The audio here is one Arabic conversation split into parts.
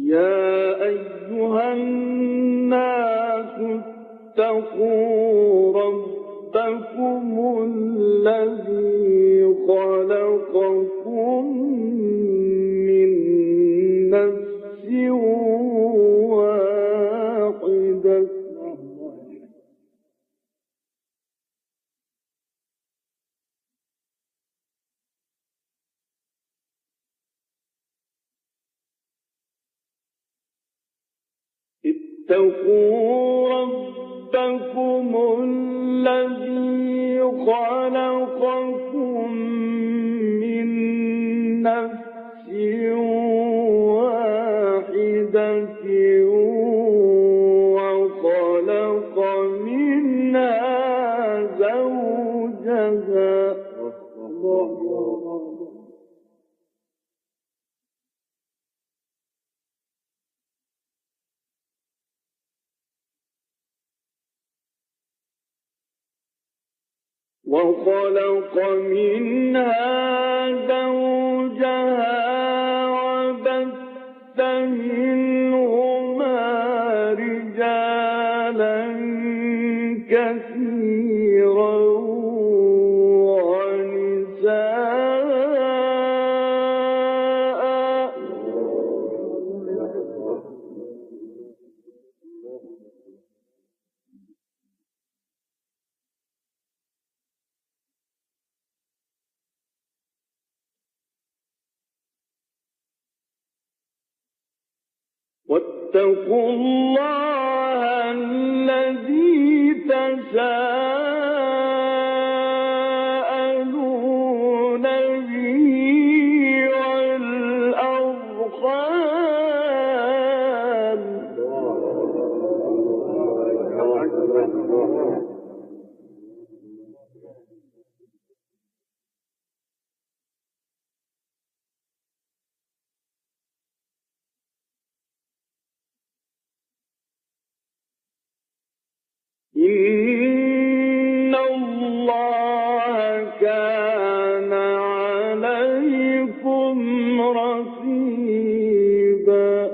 يا أيها الناس اتقوا ربكم الذي خلقكم من نفس واحدة اتقوا ربكم الذي خلقكم من نفس واحدة وخلق منها زوجها وخلق منها زوجها وبث منهما رجالا كثيرا ونساء واتقوا الله الذي تساءلون به والأرحام إن الله كان عليكم رقيبا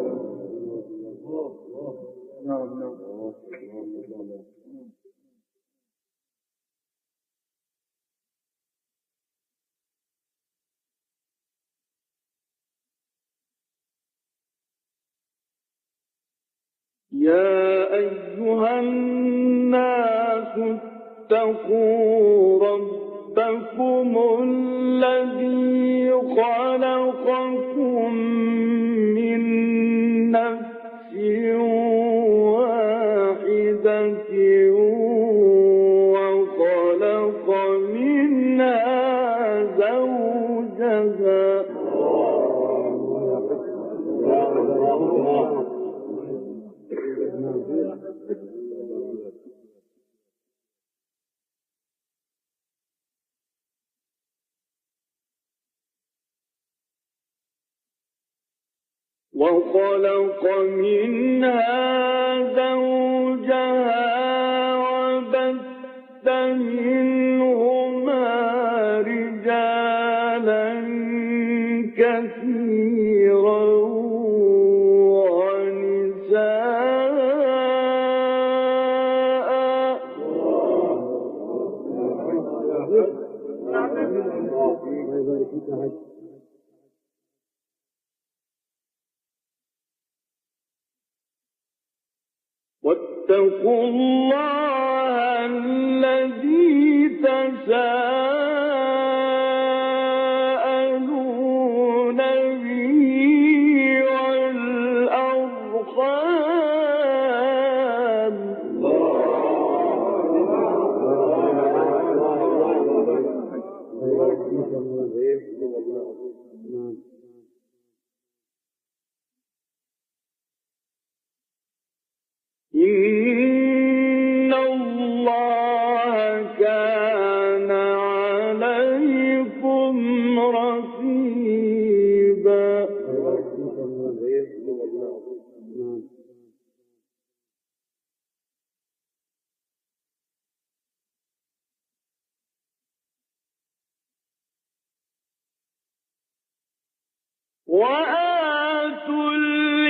يا أيها الناس اتقوا ربكم الذي خلقكم من نفس واحدة وخلق منها زوجها وخلق منها زوجها وبث منهما رجالا كثيرا ونساء واتقوا الله الذي تساءلون به والأرحام إن الله كان عليكم رقيبا وآتوا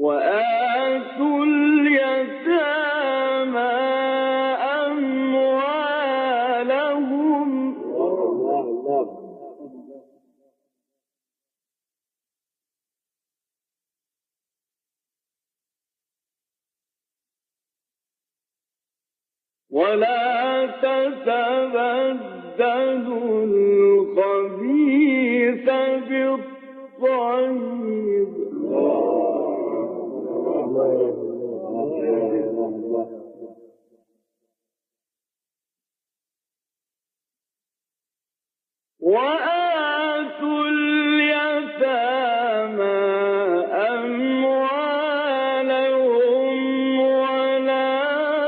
وآتوا اليتامى أموالهم ولا تتبدلوا الخبيث بالطيب وآتوا اليتامى أموالهم ولا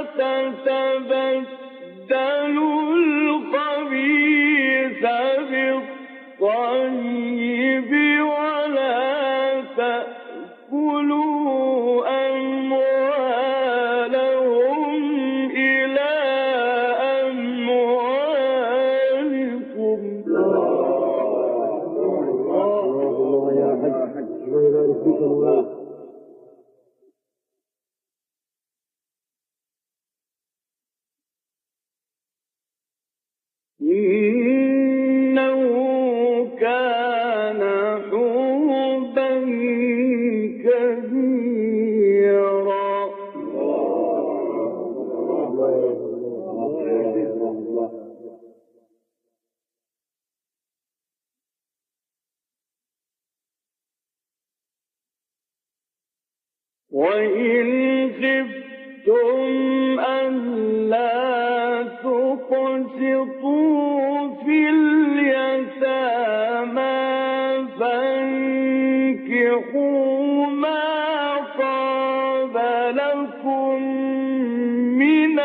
تتبدلوا الخبيث بالطيب ولا تأكلوا أموالهم إلى أموالكم إنه كان حوبا كبيرا وإن خفتم ألا تقسطوا في اليتامى فانكحوا ما طاب لكم من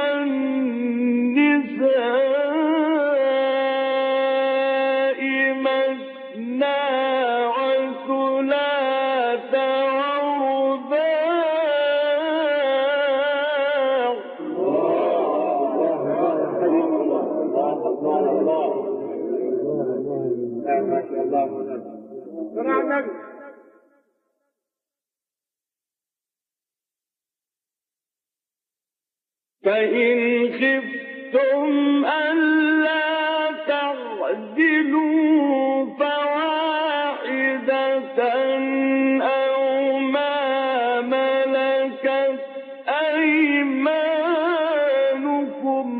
النساء مثنى وثلاث فإن خفتم ألا تعدلوا فواحدة أو ما ملكت أيمانكم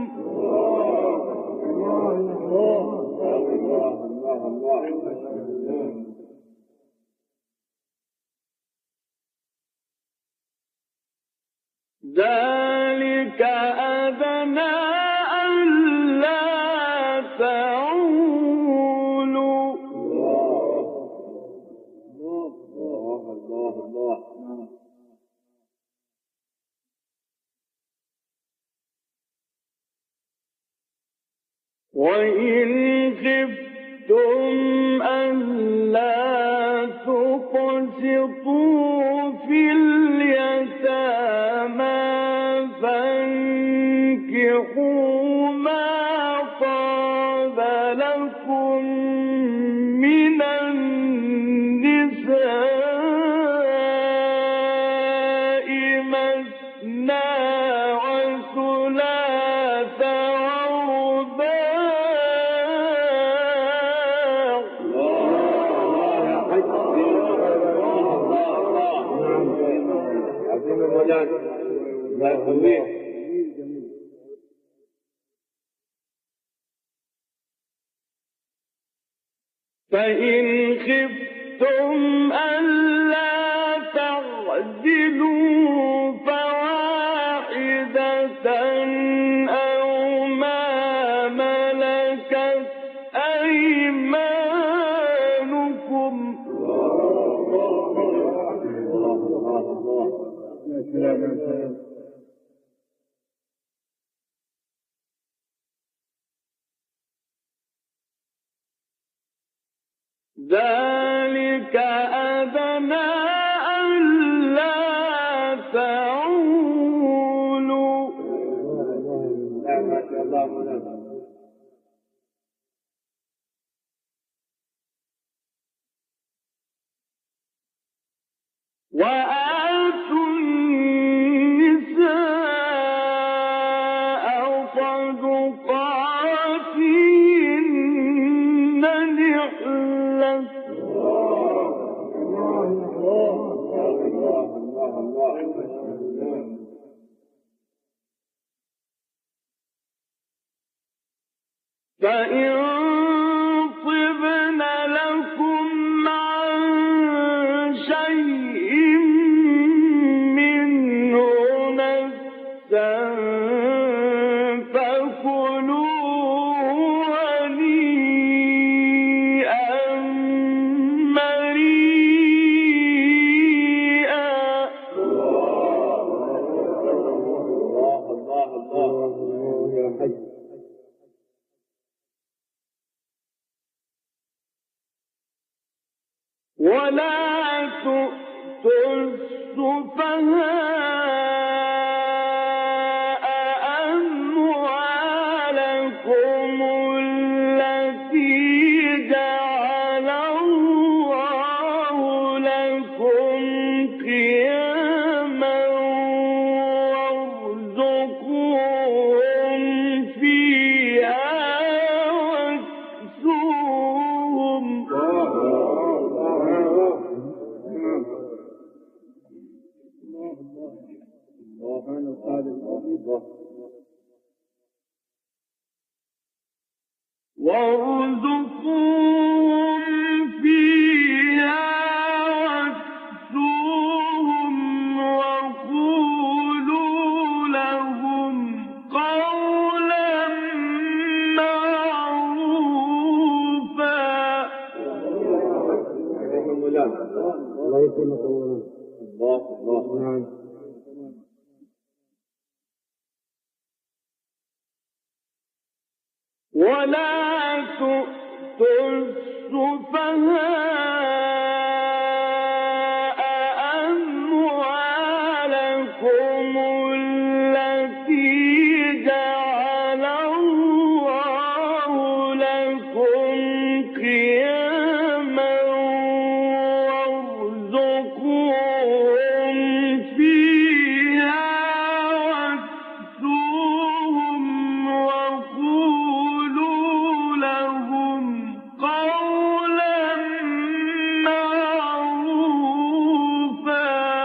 ذلك أدنى ألا تعولوا وإن خفتم ألا تقسطوا في اليتامى فانكحوا ما طاب لكم من النساء مثنى وثلاث فإن خفتم ألا تعدلوا فواحدة أو ما ملكت أيمانكم ذلك أدنى ألا تعولوا وآتوا فإن طبن لكم عن شيء منه نفسا فكلوه هنيئا مريئا. الله يا حي. ولا تؤتوا السفهاء أموالكم التي جعل الله لكم قياما وارزقوهم فيها واكسوهم. وارزقوهم فيها واكسوهم وقولوا لهم قولا معروفا. الله يكرمك. الله. ولا تؤتوا السفهاء أموالكم التي جعل الله لكم قياما وارزقوهم فيها واكسوهم وقولوا لهم قولا معروفا.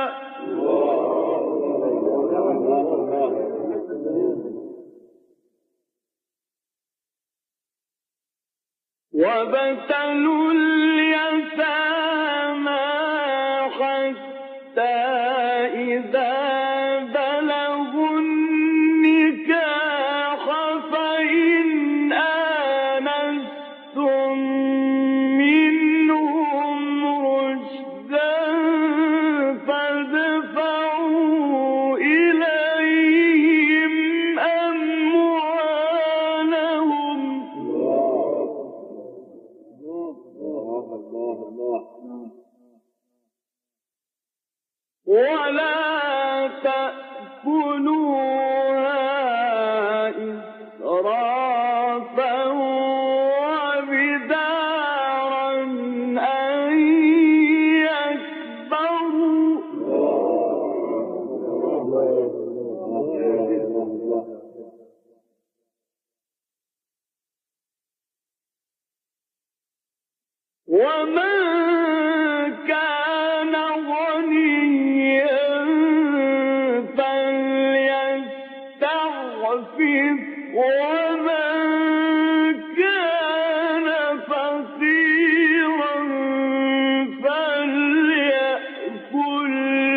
وابتلوا اليتامى حتى إذا بلغوا النكاح فإن آنستم منهم رشدا فادفعوا إليهم أموالهم. ولا تأكلوها إسرافا وبدارا أن يكبروا. ومن كان غنيا فليستعفف ومن كان فقيرا فليأكل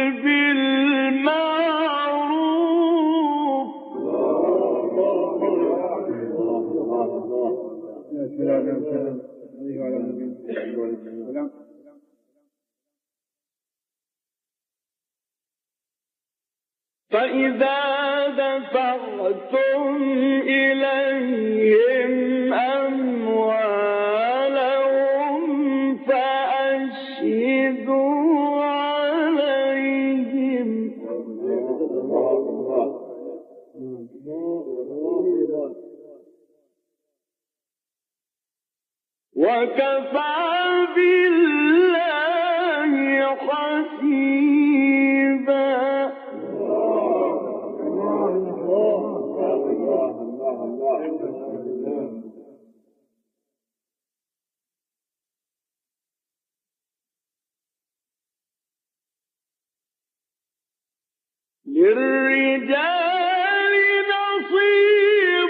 بالمعروف. فإذا دفعتم إليهم أموالهم فأشهدوا عليهم. وكفى بالله حسيبا. للرجال نصيب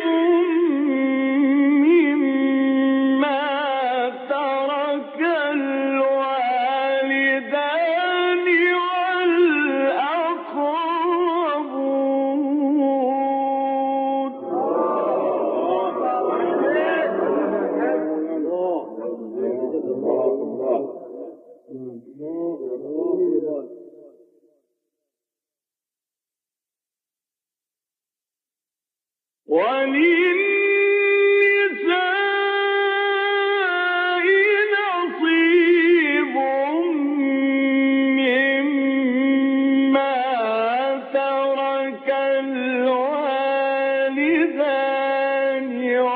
مما ترك الوالدان والأقربون. وللنساء نصيب مما ترك الوالدان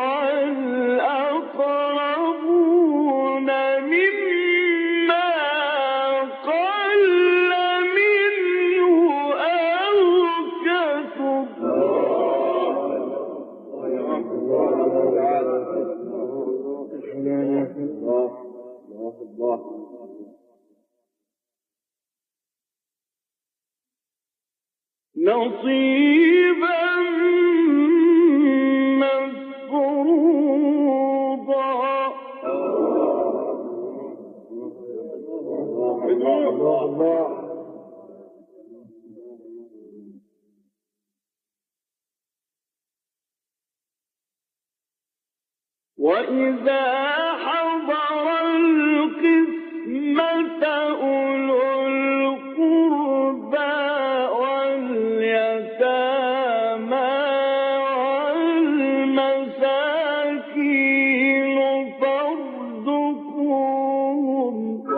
والأقربون مما قل منه أو كثر. نصيبا مفروضا. وإذا حضر القسمة أولو القربى واليتامى والمساكين فارزقوهم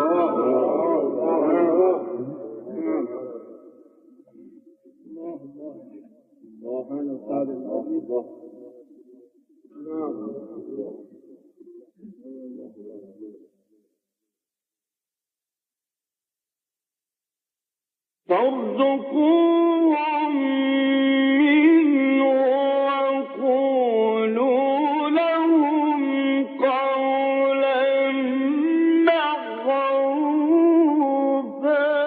منه وقولوا لهم قولا معروفا.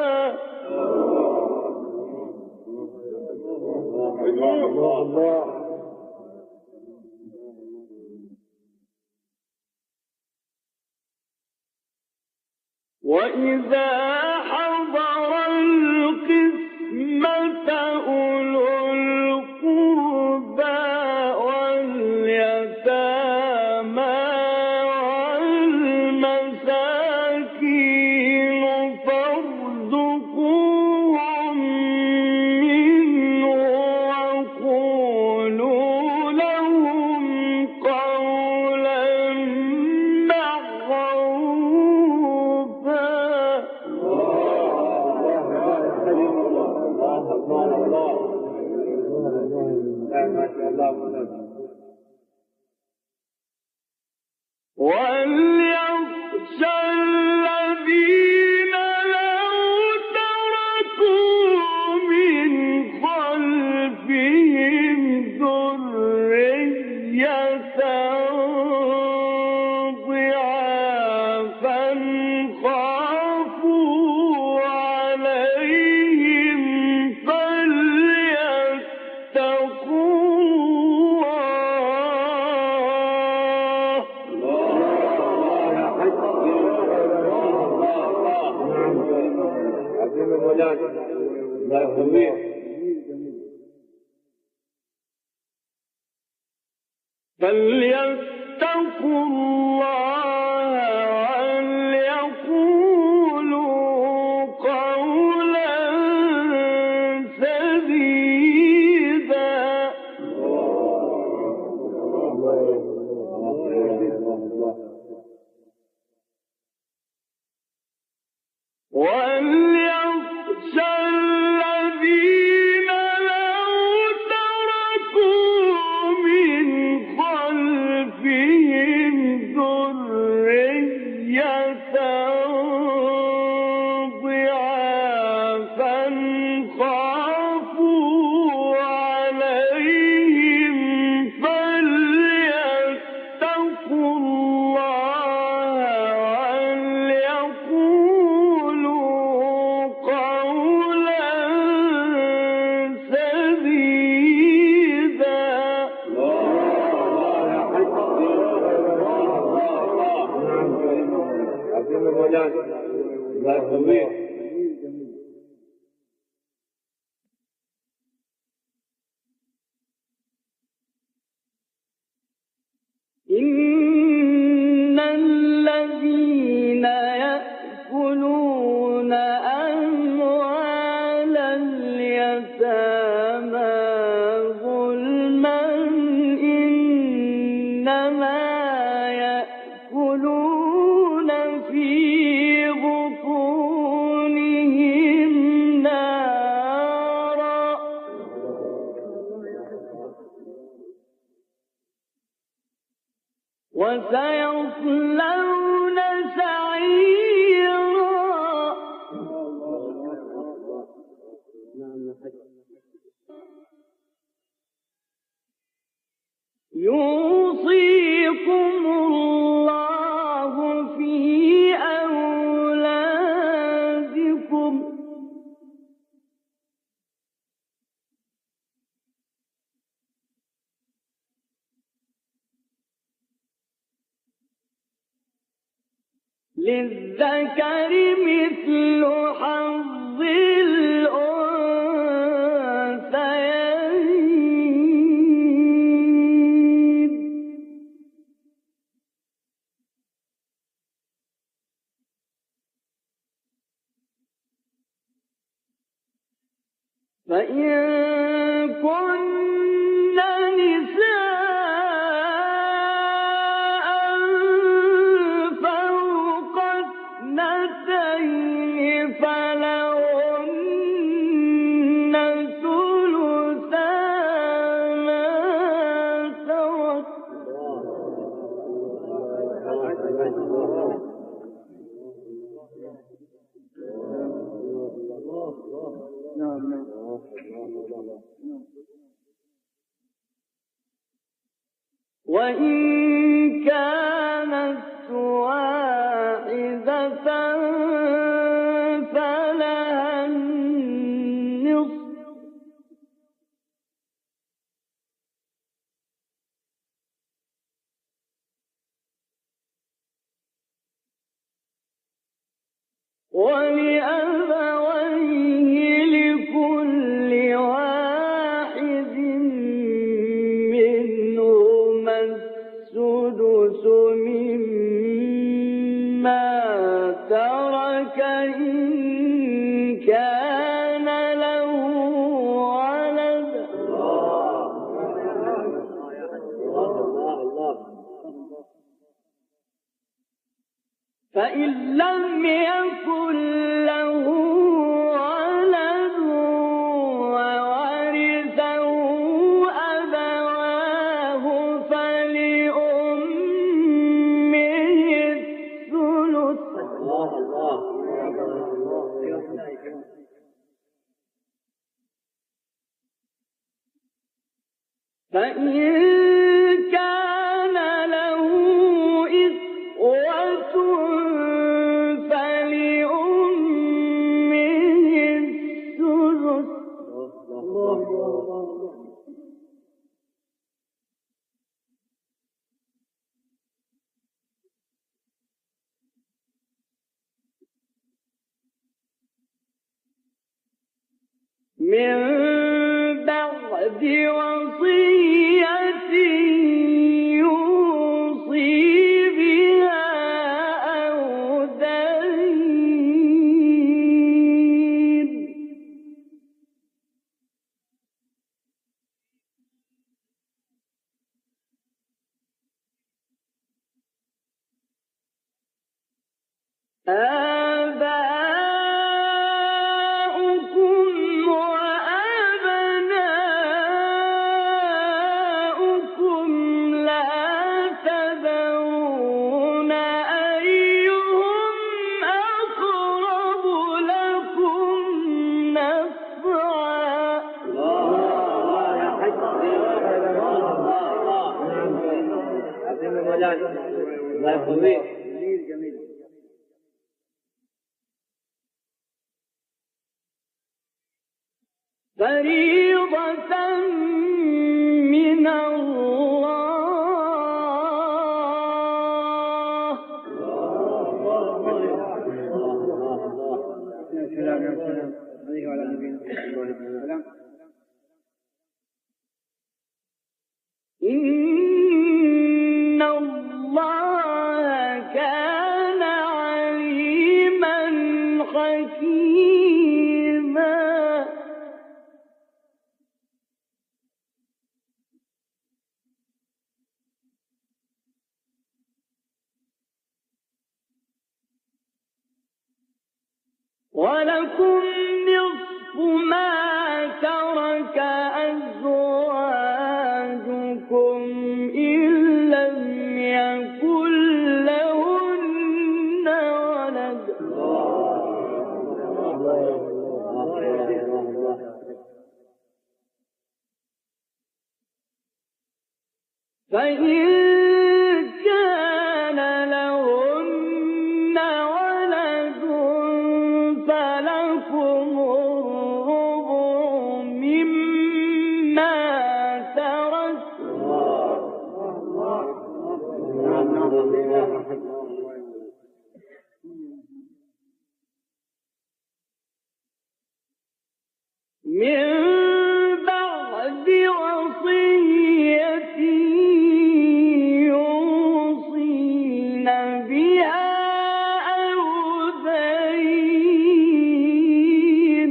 وإذا حضر القسمة أولو القربى واليتامى والمساكين فارزقوهم منه وقولوا لهم قولا معروفا. وليخشى الذين لو تركوا من خلفهم ذرية ضعافا خافوا عليهم فليتقوا فليتقوا الله وليقولوا قولا سديدا. وليخشى الذين لو تركوا من خلفهم ذرية إن الذين يأكلون أموال اليتامى ظلما إنما يأكلون في بطونهم نارا وسيصلون سعيرا يوصيكم الله في أولادكم للذكر مثل حظ الأنثيين فإن كن نساء فوق اثنتين فلهن ثلثا ما ترك وإن كانت واحدة فلها النصف ولأبويه لكل واحد منهما السدس مما ترك إن كان له ولد فإن لم يكن له ولد وورثه أبواه فلأمه الثلث فإن كان له إخوة فلأمه السدس من بعد وصية يوصي بها أو دين آباؤكم وأبناؤكم لا تدرون أيهم أقرب لكم نفعا فريضة من الله إن ولكم نصف ما ترك أزواجكم إن لم يكن لهن ولد فإن كان لهن ولد فلكم الربع مما تركتم من بعد وصية يوصين بها أو دين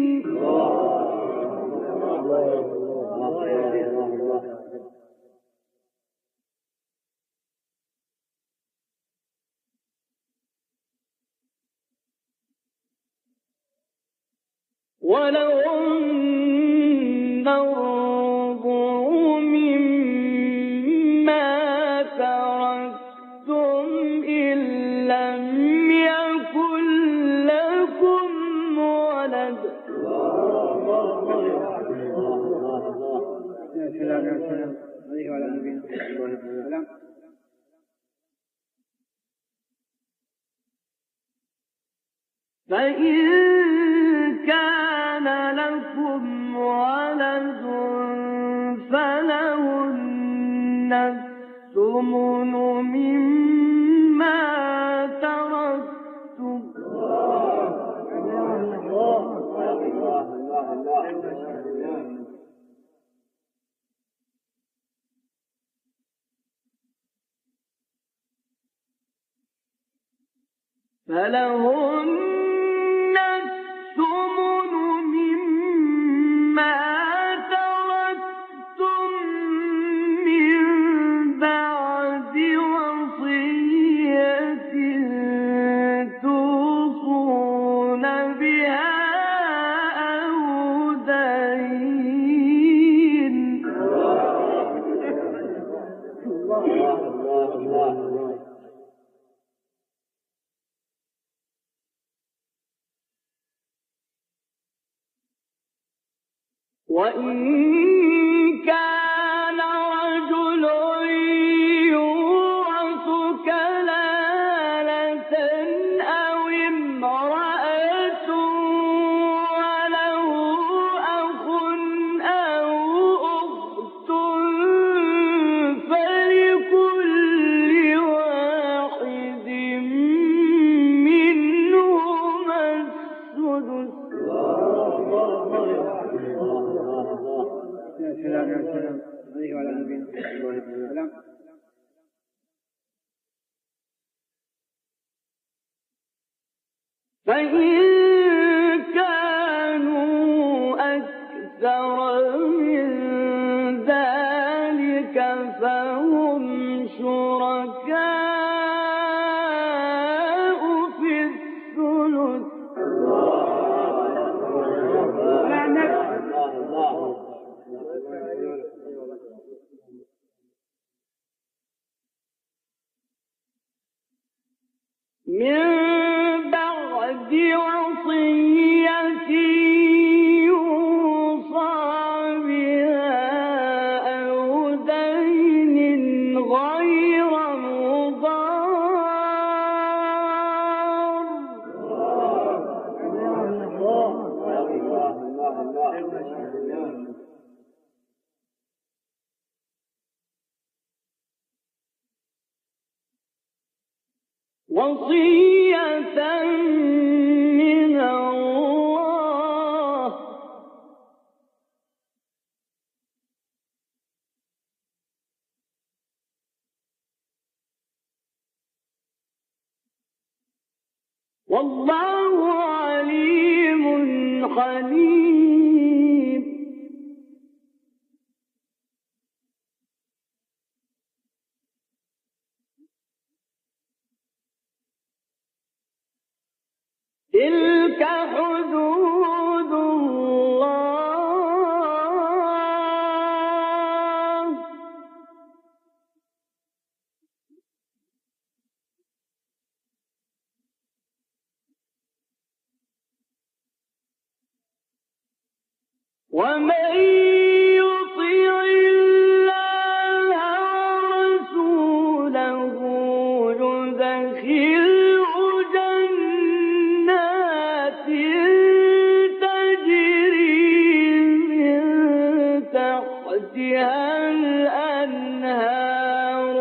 ولهن الربع مما تركتم إن لم يكن لكم ولد فإن كان لكم ولد فلهن الثمن مما تركتم فلهن الثمن مما تركتم من بعد وصية توصون بها أو دين وإن كان رجل يورث كلالة أو امرأة وله أخ أو أخت فلكل واحد منهما السدس فإن كانوا أكثر من ذلك فهم شركاء في الثلث من بعد وصية يوصى بها أو دين غير مضار وصية من الله والله عليم حليم تلك حدود ومن يطع الله ورسوله يدخله جنات تجري من تحتها الأنهار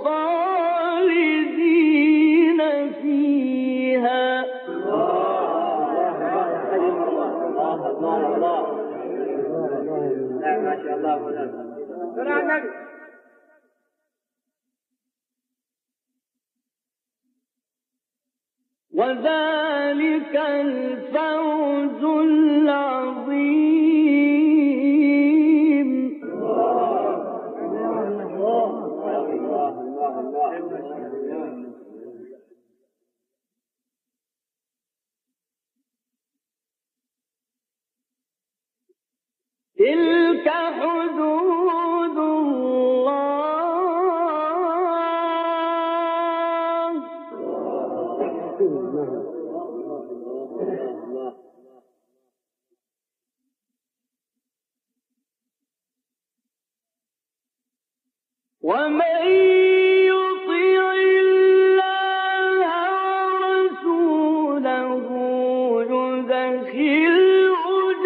خالدين فيها. ما شاء الله. وذلك الفوز العظيم. تلك حدود الله ومن يطع الله ورسوله يدخله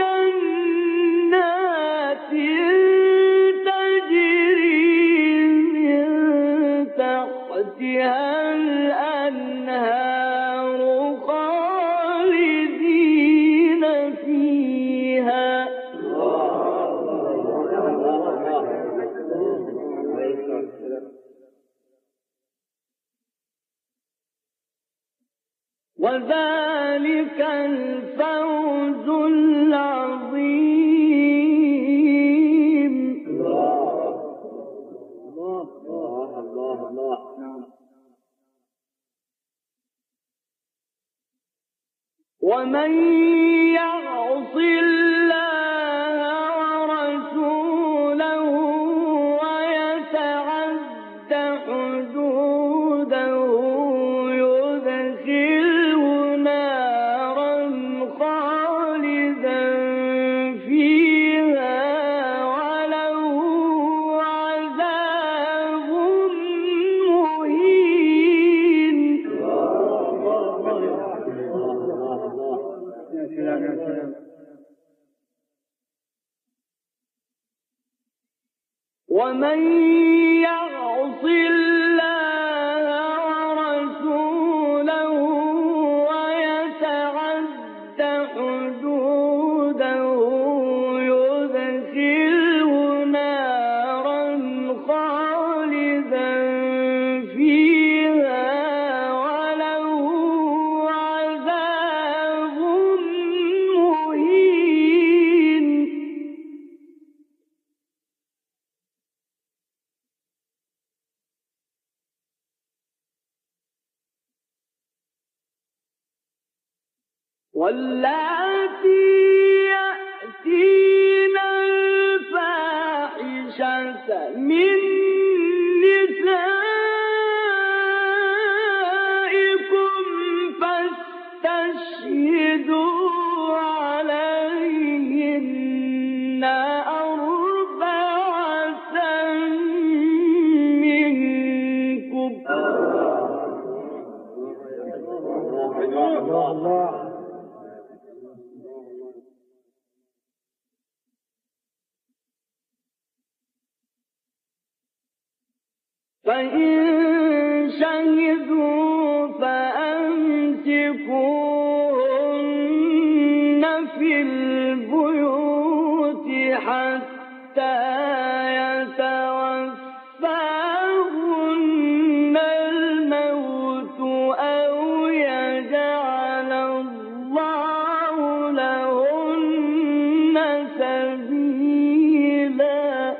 جنات تجري من تحتها الأنهار خالدين فيها. وذلك الفوز العظيم. ومن يعص الله ورسوله ويتعد حدوده يدخله نارا خالدا فيها وله عذاب مهين. ومن يعص الله ورسوله ويتعد حدوده يدخله نارا خالدا فيها وله عذاب مهين. واللاتي يأتين الفاحشة من نسائكم فاستشهدوا عليهن أربعة منكم. فإن شهدوا فأمسكوهن في البيوت حتى يتوفاهن الموت أو يجعل الله لهن سبيلا.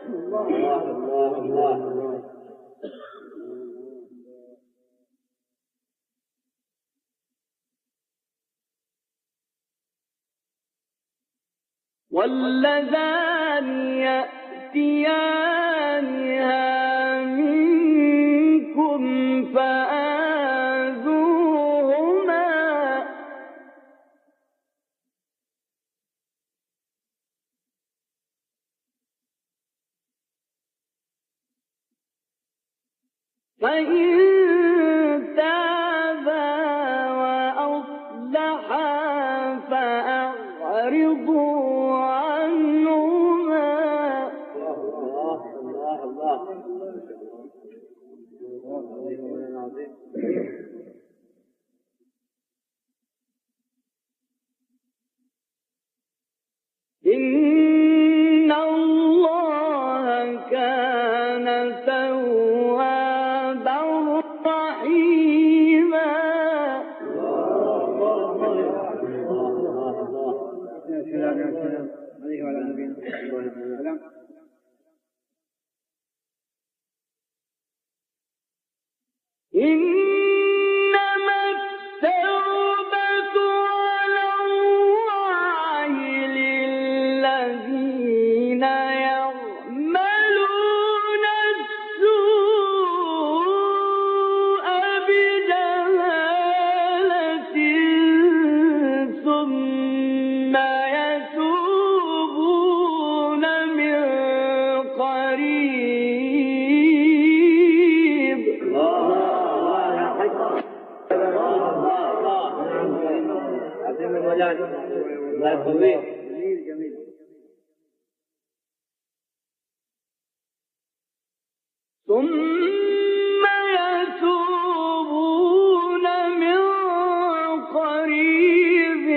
واللذان يأتيانها منكم فآذوهما فإن تابا وأصلحا فأعرضوا عنهما إن الله كان توابا رحيما إنما التوبة على الله للذين يعملون السوء بجهالة ثم يتوبون من قريب ثم يتوبون من قريب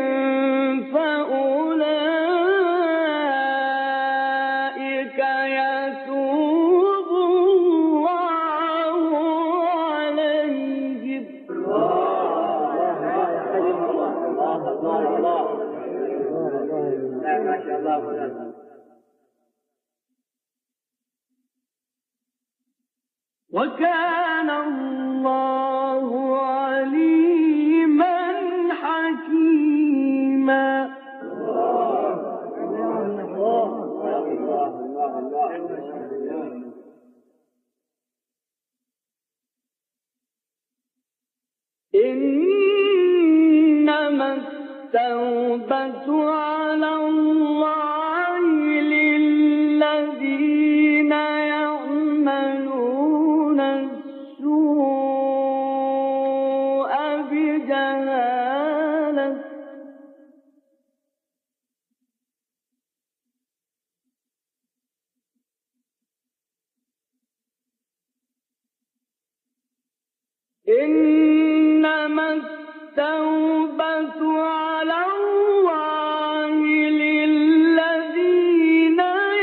فأولئك يتوب الله عليهم ما شاء الله. وكان الله عليما حكيما إنما التوبة على الله للذين يعملون السوء بجهالة إنما التوبة على الله للذين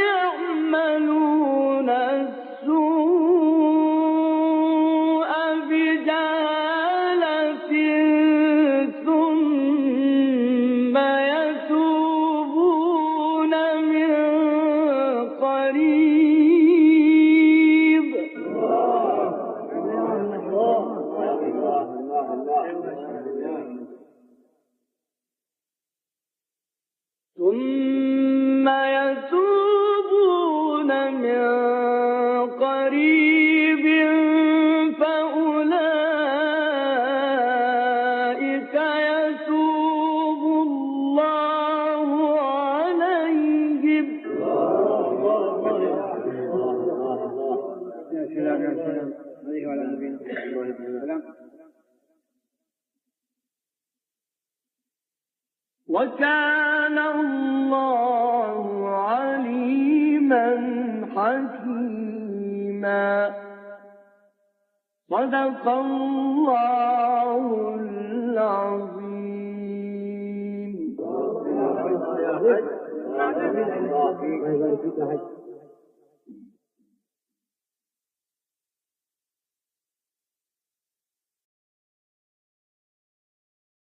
يعملون السوء بجهالة ثم يتوبون من قريب ثم يتوبون من قريب فأولئك يتوب الله عليهم وكان الله عليما حكيما صدق الله العظيم.